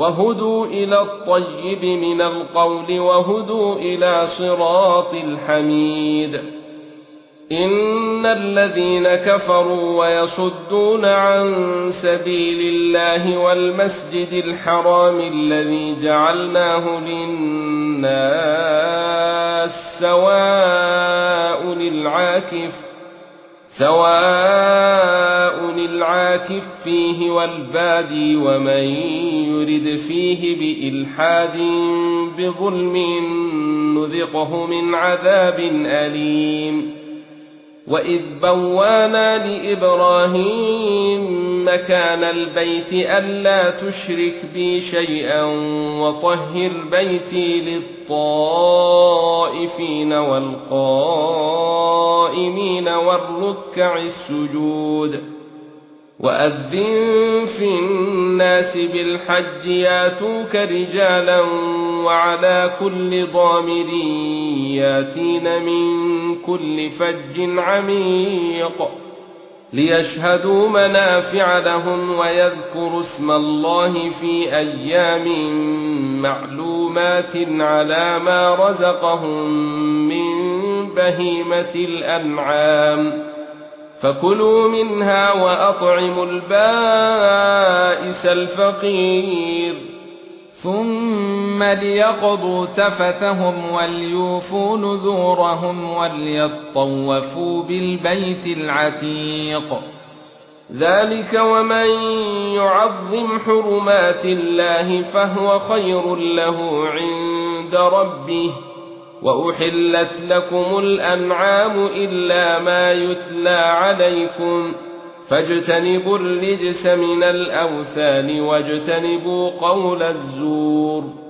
وهدوا إلى الطيب من القول وهدوا إلى صراط الحميد. إن الذين كفروا ويصدون عن سبيل الله والمسجد الحرام الذي جعلناه للناس سواء العاكف فيه والبادي ومن يرد فيه بإلحاد بظلم نذقه من عذاب أليم. وإذ بوانا لإبراهيم مكان البيت ألا تشرك بي شيئا وطهر بيتي للطائفين والقائمين والركع السجود. وأذن في الناس بالحج ياتوك رجالا وعلى كل ضامر ياتين من كل فج عميق ليشهدوا منافع لهم ويذكروا اسم الله في أيام معلومات على ما رزقهم من بهيمة الأنعام فكلوا منها وأطعموا البائس الفقير ثم ليقضوا تفثهم وليوفوا نذورهم وليطوفوا بالبيت العتيق. ذلك ومن يعظم حرمات الله فهو خير له عند ربه. وأحلت لكم الأنعام إلا ما يتلى عليكم فاجتنبوا الرجس من الأوثان واجتنبوا قول الزور.